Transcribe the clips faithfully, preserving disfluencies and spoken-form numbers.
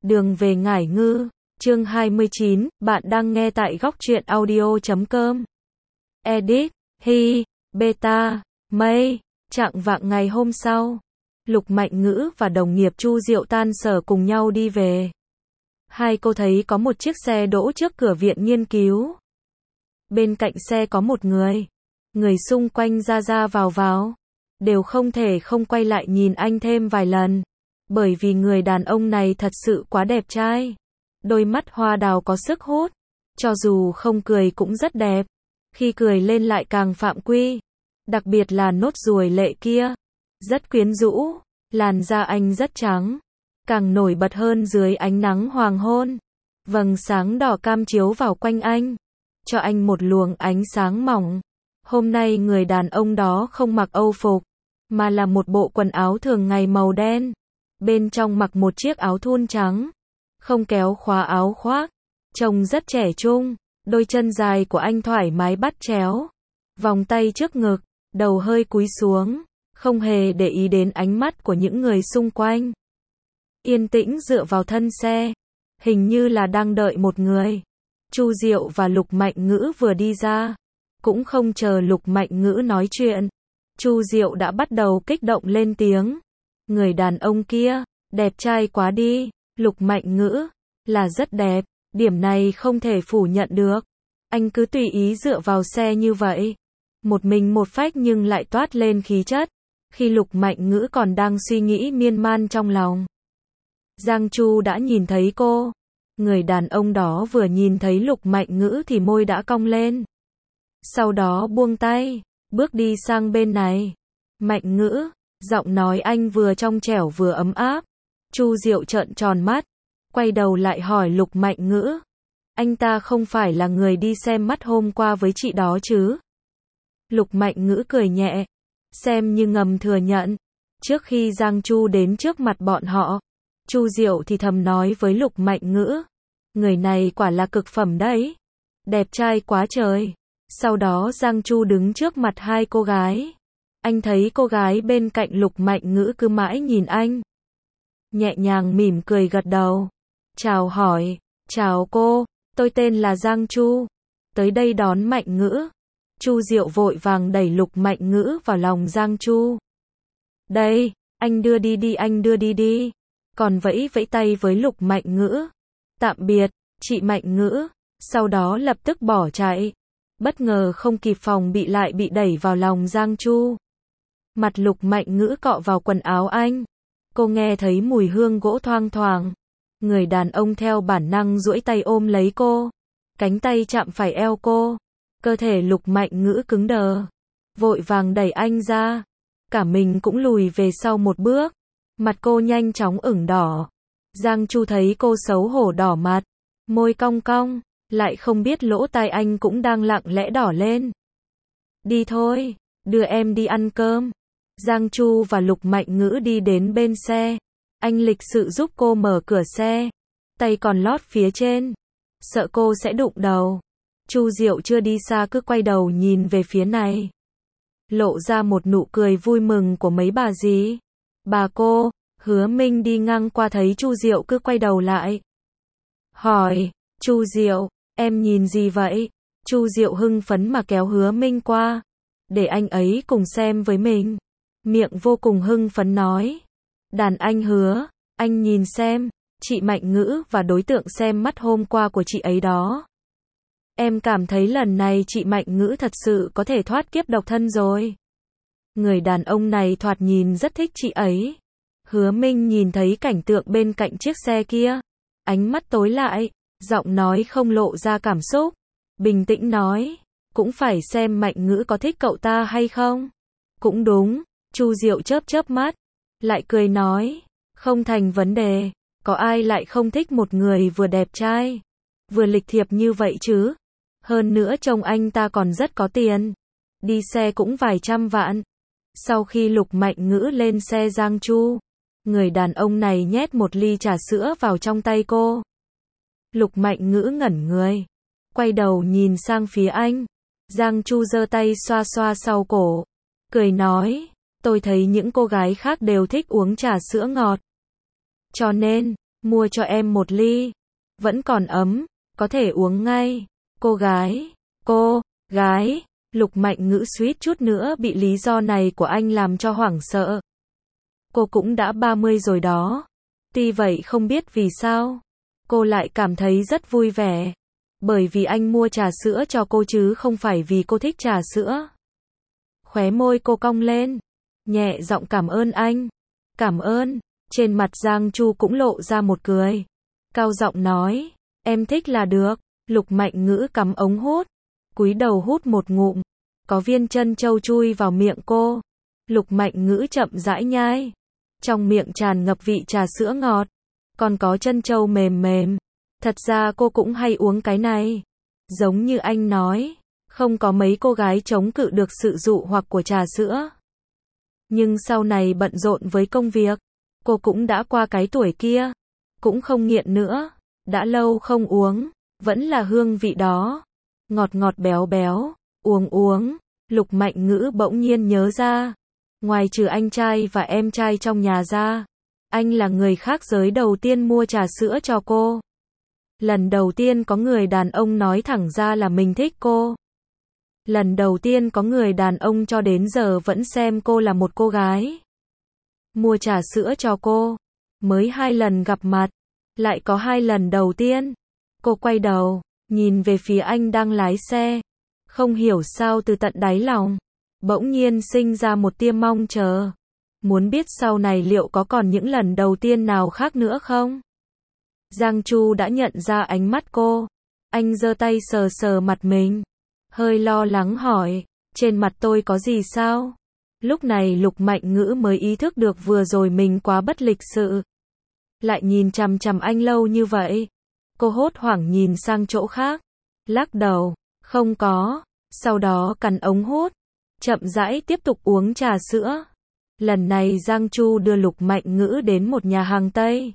Đường về Ngải Ngư, chương hai mươi chín, bạn đang nghe tại góc truyện audio chấm com. Edit, Hi, Beta, Mây, chạng vạng ngày hôm sau, Lục Mạnh Ngữ và đồng nghiệp Chu Diệu tan sở cùng nhau đi về. Hai cô thấy có một chiếc xe đỗ trước cửa viện nghiên cứu. Bên cạnh xe có một người. Người xung quanh ra ra vào vào, đều không thể không quay lại nhìn anh thêm vài lần. Bởi vì người đàn ông này thật sự quá đẹp trai. Đôi mắt hoa đào có sức hút. Cho dù không cười cũng rất đẹp. Khi cười lên lại càng phạm quy. Đặc biệt là nốt ruồi lệ kia. Rất quyến rũ. Làn da anh rất trắng. Càng nổi bật hơn dưới ánh nắng hoàng hôn. Vầng sáng đỏ cam chiếu vào quanh anh. Cho anh một luồng ánh sáng mỏng. Hôm nay người đàn ông đó không mặc âu phục. Mà là một bộ quần áo thường ngày màu đen. Bên trong mặc một chiếc áo thun trắng. Không kéo khóa áo khoác. Trông rất trẻ trung. Đôi chân dài của anh thoải mái bắt chéo. Vòng tay trước ngực. Đầu hơi cúi xuống. Không hề để ý đến ánh mắt của những người xung quanh. Yên tĩnh dựa vào thân xe. Hình như là đang đợi một người. Chu Diệu và Lục Mạnh Ngữ vừa đi ra. Cũng không chờ Lục Mạnh Ngữ nói chuyện. Chu Diệu đã bắt đầu kích động lên tiếng. Người đàn ông kia, đẹp trai quá đi. Lục Mạnh Ngữ, là rất đẹp. Điểm này không thể phủ nhận được. Anh cứ tùy ý dựa vào xe như vậy. Một mình một phách nhưng lại toát lên khí chất. Khi Lục Mạnh Ngữ còn đang suy nghĩ miên man trong lòng. Giang Chu đã nhìn thấy cô. Người đàn ông đó vừa nhìn thấy Lục Mạnh Ngữ thì môi đã cong lên. Sau đó buông tay, bước đi sang bên này. Mạnh Ngữ, giọng nói anh vừa trong trẻo vừa ấm áp. Chu Diệu trợn tròn mắt, quay đầu lại hỏi Lục Mạnh Ngữ. Anh ta không phải là người đi xem mắt hôm qua với chị đó chứ? Lục Mạnh Ngữ cười nhẹ, xem như ngầm thừa nhận. Trước khi Giang Chu đến trước mặt bọn họ, Chu Diệu thì thầm nói với Lục Mạnh Ngữ. Người này quả là cực phẩm đấy. Đẹp trai quá trời. Sau đó Giang Chu đứng trước mặt hai cô gái. Anh thấy cô gái bên cạnh Lục Mạnh Ngữ cứ mãi nhìn anh. Nhẹ nhàng mỉm cười gật đầu. Chào hỏi. Chào cô, tôi tên là Giang Chu. Tới đây đón Mạnh Ngữ. Chu Diệu vội vàng đẩy Lục Mạnh Ngữ vào lòng Giang Chu. Đây, anh đưa đi đi anh đưa đi đi. Còn vẫy vẫy tay với Lục Mạnh Ngữ. Tạm biệt, chị Mạnh Ngữ. Sau đó lập tức bỏ chạy. Bất ngờ không kịp phòng bị lại bị đẩy vào lòng Giang Chu. Mặt Lục Mạnh Ngữ cọ vào quần áo anh. Cô nghe thấy mùi hương gỗ thoang thoảng. Người đàn ông theo bản năng duỗi tay ôm lấy cô. Cánh tay chạm phải eo cô. Cơ thể Lục Mạnh Ngữ cứng đờ. Vội vàng đẩy anh ra. Cả mình cũng lùi về sau một bước. Mặt cô nhanh chóng ửng đỏ. Giang Chu thấy cô xấu hổ đỏ mặt. Môi cong cong. Lại không biết lỗ tai anh cũng đang lặng lẽ đỏ lên. Đi thôi, đưa em đi ăn cơm. Giang Chu và Lục Mạnh Ngữ đi đến bên xe. Anh lịch sự giúp cô mở cửa xe. Tay còn lót phía trên. Sợ cô sẽ đụng đầu. Chu Diệu chưa đi xa cứ quay đầu nhìn về phía này. Lộ ra một nụ cười vui mừng của mấy bà dì. Bà cô, Hứa Minh đi ngang qua thấy Chu Diệu cứ quay đầu lại. Hỏi, Chu Diệu, em nhìn gì vậy? Chu Diệu hưng phấn mà kéo Hứa Minh qua. Để anh ấy cùng xem với mình. Miệng vô cùng hưng phấn nói. Đàn anh Hứa, anh nhìn xem, chị Mạnh Ngữ và đối tượng xem mắt hôm qua của chị ấy đó. Em cảm thấy lần này chị Mạnh Ngữ thật sự có thể thoát kiếp độc thân rồi. Người đàn ông này thoạt nhìn rất thích chị ấy. Hứa Minh nhìn thấy cảnh tượng bên cạnh chiếc xe kia. Ánh mắt tối lại, giọng nói không lộ ra cảm xúc. Bình tĩnh nói, cũng phải xem Mạnh Ngữ có thích cậu ta hay không. Cũng đúng, Chu Diệu chớp chớp mắt. Lại cười nói, không thành vấn đề. Có ai lại không thích một người vừa đẹp trai, vừa lịch thiệp như vậy chứ. Hơn nữa trông anh ta còn rất có tiền. Đi xe cũng vài trăm vạn. Sau khi Lục Mạnh Ngữ lên xe Giang Chu, người đàn ông này nhét một ly trà sữa vào trong tay cô. Lục Mạnh Ngữ ngẩn người. Quay đầu nhìn sang phía anh. Giang Chu giơ tay xoa xoa sau cổ. Cười nói, tôi thấy những cô gái khác đều thích uống trà sữa ngọt. Cho nên, mua cho em một ly. Vẫn còn ấm, có thể uống ngay. Cô gái, cô, gái, Lục Mạnh Ngữ suýt chút nữa bị lý do này của anh làm cho hoảng sợ. Cô cũng đã ba mươi rồi đó. Tuy vậy không biết vì sao, cô lại cảm thấy rất vui vẻ. Bởi vì anh mua trà sữa cho cô chứ không phải vì cô thích trà sữa. Khóe môi cô cong lên, nhẹ giọng cảm ơn anh. Cảm ơn. Trên mặt Giang Chu cũng lộ ra một cười. Cao giọng nói, em thích là được. Lục Mạnh Ngữ cắm ống hút, cúi đầu hút một ngụm. Có viên trân châu chui vào miệng cô. Lục Mạnh Ngữ chậm rãi nhai. Trong miệng tràn ngập vị trà sữa ngọt. Còn có trân châu mềm mềm. Thật ra cô cũng hay uống cái này. Giống như anh nói, không có mấy cô gái chống cự được sự dụ hoặc của trà sữa. Nhưng sau này bận rộn với công việc, cô cũng đã qua cái tuổi kia. Cũng không nghiện nữa. Đã lâu không uống, vẫn là hương vị đó. Ngọt ngọt béo béo, uống uống. Lục Mạnh Ngữ bỗng nhiên nhớ ra. Ngoài trừ anh trai và em trai trong nhà ra, anh là người khác giới đầu tiên mua trà sữa cho cô. Lần đầu tiên có người đàn ông nói thẳng ra là mình thích cô. Lần đầu tiên có người đàn ông cho đến giờ vẫn xem cô là một cô gái. Mua trà sữa cho cô. Mới hai lần gặp mặt, lại có hai lần đầu tiên. Cô quay đầu, nhìn về phía anh đang lái xe. Không hiểu sao từ tận đáy lòng, bỗng nhiên sinh ra một tia mong chờ. Muốn biết sau này liệu có còn những lần đầu tiên nào khác nữa không? Giang Chu đã nhận ra ánh mắt cô. Anh giơ tay sờ sờ mặt mình. Hơi lo lắng hỏi, trên mặt tôi có gì sao? Lúc này Lục Mạnh Ngữ mới ý thức được vừa rồi mình quá bất lịch sự. Lại nhìn chằm chằm anh lâu như vậy. Cô hốt hoảng nhìn sang chỗ khác. Lắc đầu, không có. Sau đó cắn ống hút. Chậm rãi tiếp tục uống trà sữa. Lần này Giang Chu đưa Lục Mạnh Ngữ đến một nhà hàng Tây.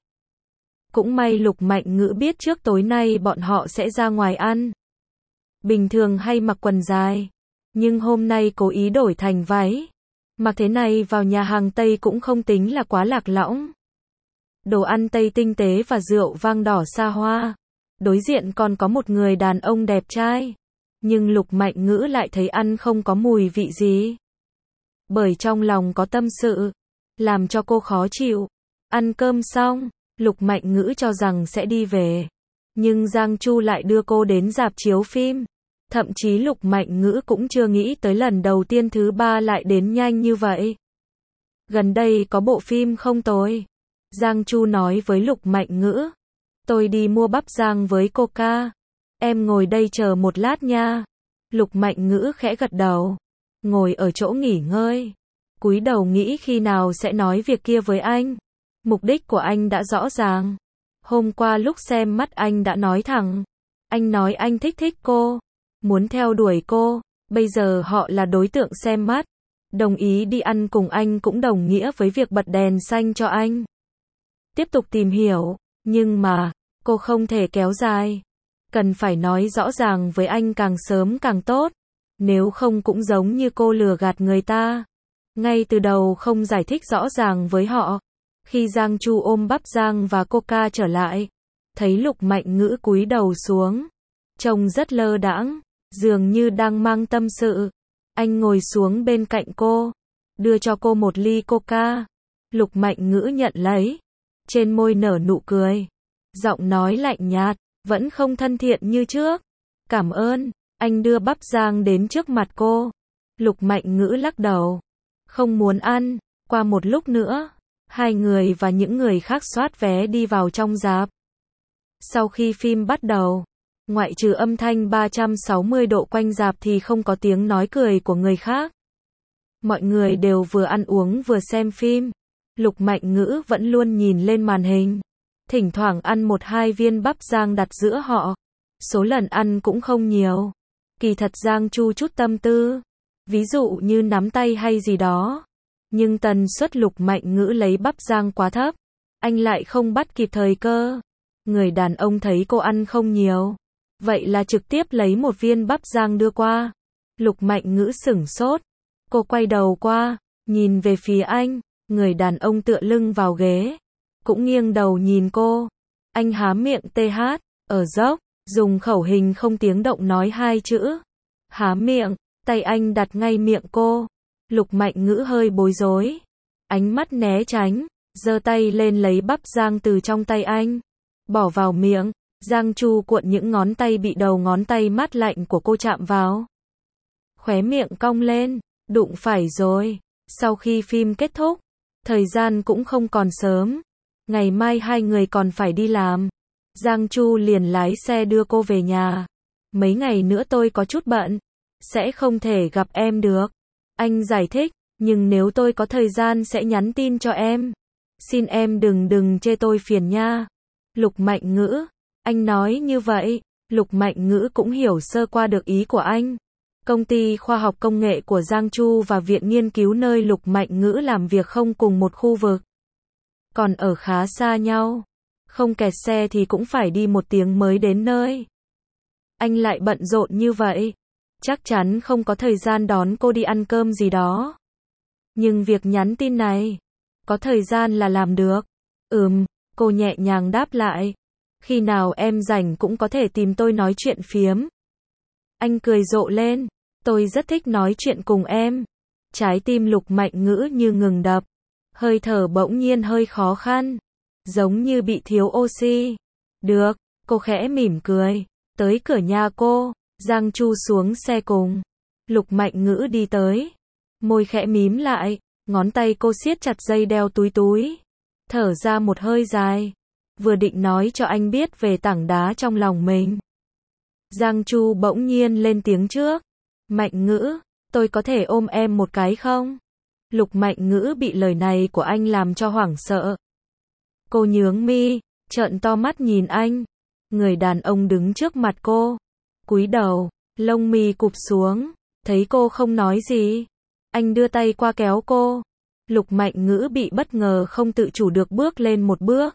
Cũng may Lục Mạnh Ngữ biết trước tối nay bọn họ sẽ ra ngoài ăn. Bình thường hay mặc quần dài. Nhưng hôm nay cố ý đổi thành váy. Mặc thế này vào nhà hàng Tây cũng không tính là quá lạc lõng. Đồ ăn Tây tinh tế và rượu vang đỏ xa hoa. Đối diện còn có một người đàn ông đẹp trai. Nhưng Lục Mạnh Ngữ lại thấy ăn không có mùi vị gì. Bởi trong lòng có tâm sự. Làm cho cô khó chịu. Ăn cơm xong, Lục Mạnh Ngữ cho rằng sẽ đi về. Nhưng Giang Chu lại đưa cô đến rạp chiếu phim. Thậm chí Lục Mạnh Ngữ cũng chưa nghĩ tới lần đầu tiên thứ ba lại đến nhanh như vậy. Gần đây có bộ phim không tồi. Giang Chu nói với Lục Mạnh Ngữ. Tôi đi mua bắp rang với Coca. Em ngồi đây chờ một lát nha. Lục Mạnh Ngữ khẽ gật đầu. Ngồi ở chỗ nghỉ ngơi. Cúi đầu nghĩ khi nào sẽ nói việc kia với anh. Mục đích của anh đã rõ ràng. Hôm qua lúc xem mắt anh đã nói thẳng. Anh nói anh thích thích cô. Muốn theo đuổi cô. Bây giờ họ là đối tượng xem mắt. Đồng ý đi ăn cùng anh cũng đồng nghĩa với việc bật đèn xanh cho anh. Tiếp tục tìm hiểu. Nhưng mà, cô không thể kéo dài. Cần phải nói rõ ràng với anh càng sớm càng tốt. Nếu không cũng giống như cô lừa gạt người ta. Ngay từ đầu không giải thích rõ ràng với họ. Khi Giang Chu ôm bắp rang và Coca trở lại, thấy Lục Mạnh Ngữ cúi đầu xuống. Trông rất lơ đãng, dường như đang mang tâm sự. Anh ngồi xuống bên cạnh cô, đưa cho cô một ly Coca. Lục Mạnh Ngữ nhận lấy. Trên môi nở nụ cười. Giọng nói lạnh nhạt, vẫn không thân thiện như trước. Cảm ơn. Anh đưa bắp rang đến trước mặt cô. Lục Mạnh Ngữ lắc đầu. Không muốn ăn. Qua một lúc nữa, hai người và những người khác soát vé đi vào trong rạp. Sau khi phim bắt đầu, ngoại trừ âm thanh ba trăm sáu mươi độ quanh rạp thì không có tiếng nói cười của người khác. Mọi người đều vừa ăn uống vừa xem phim. Lục Mạnh Ngữ vẫn luôn nhìn lên màn hình. Thỉnh thoảng ăn một hai viên bắp rang đặt giữa họ. Số lần ăn cũng không nhiều. Kỳ thật Giang Chu chút tâm tư. Ví dụ như nắm tay hay gì đó. Nhưng tần suất Lục Mạnh Ngữ lấy bắp rang quá thấp. Anh lại không bắt kịp thời cơ. Người đàn ông thấy cô ăn không nhiều. Vậy là trực tiếp lấy một viên bắp rang đưa qua. Lục Mạnh Ngữ sửng sốt. Cô quay đầu qua, nhìn về phía anh. Người đàn ông tựa lưng vào ghế. Cũng nghiêng đầu nhìn cô. Anh há miệng tê hát, ở dốc, dùng khẩu hình không tiếng động nói hai chữ. Há miệng, tay anh đặt ngay miệng cô. Lục Mạnh Ngữ hơi bối rối. Ánh mắt né tránh, giơ tay lên lấy bắp rang từ trong tay anh. Bỏ vào miệng, Giang Chu cuộn những ngón tay bị đầu ngón tay mát lạnh của cô chạm vào. Khóe miệng cong lên, đụng phải rồi. Sau khi phim kết thúc, thời gian cũng không còn sớm. Ngày mai hai người còn phải đi làm. Giang Chu liền lái xe đưa cô về nhà. Mấy ngày nữa tôi có chút bận, sẽ không thể gặp em được. Anh giải thích, nhưng nếu tôi có thời gian sẽ nhắn tin cho em. Xin em đừng đừng chê tôi phiền nha. Lục Mạnh Ngữ, anh nói như vậy, Lục Mạnh Ngữ cũng hiểu sơ qua được ý của anh. Công ty khoa học công nghệ của Giang Chu và viện nghiên cứu nơi Lục Mạnh Ngữ làm việc không cùng một khu vực, còn ở khá xa nhau. Không kẹt xe thì cũng phải đi một tiếng mới đến nơi. Anh lại bận rộn như vậy, chắc chắn không có thời gian đón cô đi ăn cơm gì đó. Nhưng việc nhắn tin này, có thời gian là làm được. Ừm, cô nhẹ nhàng đáp lại. Khi nào em rảnh cũng có thể tìm tôi nói chuyện phiếm. Anh cười rộ lên. Tôi rất thích nói chuyện cùng em. Trái tim Lục Mạnh Ngữ như ngừng đập. Hơi thở bỗng nhiên hơi khó khăn, giống như bị thiếu oxy. Được, cô khẽ mỉm cười. Tới cửa nhà cô, Giang Chu xuống xe cùng. Lục Mạnh Ngữ đi tới. Môi khẽ mím lại, ngón tay cô siết chặt dây đeo túi túi. Thở ra một hơi dài. Vừa định nói cho anh biết về tảng đá trong lòng mình. Giang Chu bỗng nhiên lên tiếng trước. Mạnh Ngữ, tôi có thể ôm em một cái không? Lục Mạnh Ngữ bị lời này của anh làm cho hoảng sợ. Cô nhướng mi, trợn to mắt nhìn anh. Người đàn ông đứng trước mặt cô, cúi đầu, lông mi cụp xuống, thấy cô không nói gì. Anh đưa tay qua kéo cô. Lục Mạnh Ngữ bị bất ngờ không tự chủ được bước lên một bước.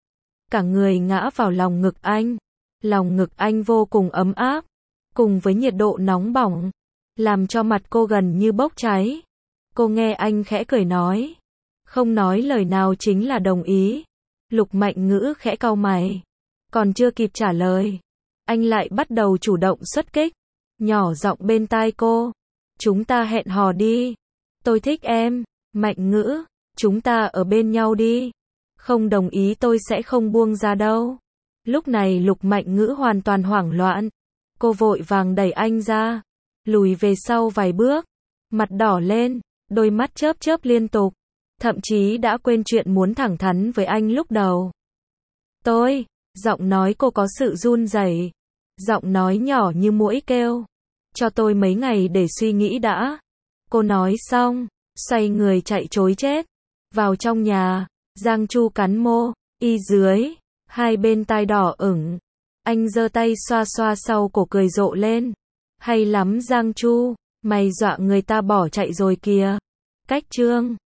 Cả người ngã vào lòng ngực anh. Lòng ngực anh vô cùng ấm áp, cùng với nhiệt độ nóng bỏng, làm cho mặt cô gần như bốc cháy. Cô nghe anh khẽ cười nói. Không nói lời nào chính là đồng ý. Lục Mạnh Ngữ khẽ cau mày. Còn chưa kịp trả lời, anh lại bắt đầu chủ động xuất kích. Nhỏ giọng bên tai cô. Chúng ta hẹn hò đi. Tôi thích em. Mạnh Ngữ, chúng ta ở bên nhau đi. Không đồng ý tôi sẽ không buông ra đâu. Lúc này Lục Mạnh Ngữ hoàn toàn hoảng loạn. Cô vội vàng đẩy anh ra, lùi về sau vài bước, mặt đỏ lên, đôi mắt chớp chớp liên tục, thậm chí đã quên chuyện muốn thẳng thắn với anh lúc đầu. Tôi, giọng nói cô có sự run rẩy, giọng nói nhỏ như muỗi kêu. Cho tôi mấy ngày để suy nghĩ đã. Cô nói xong, xoay người chạy trối chết. Vào trong nhà, Giang Chu cắn môi, y dưới, hai bên tai đỏ ửng. Anh giơ tay xoa xoa sau cổ cười rộ lên. Hay lắm Giang Chu, mày dọa người ta bỏ chạy rồi kìa. Cách chương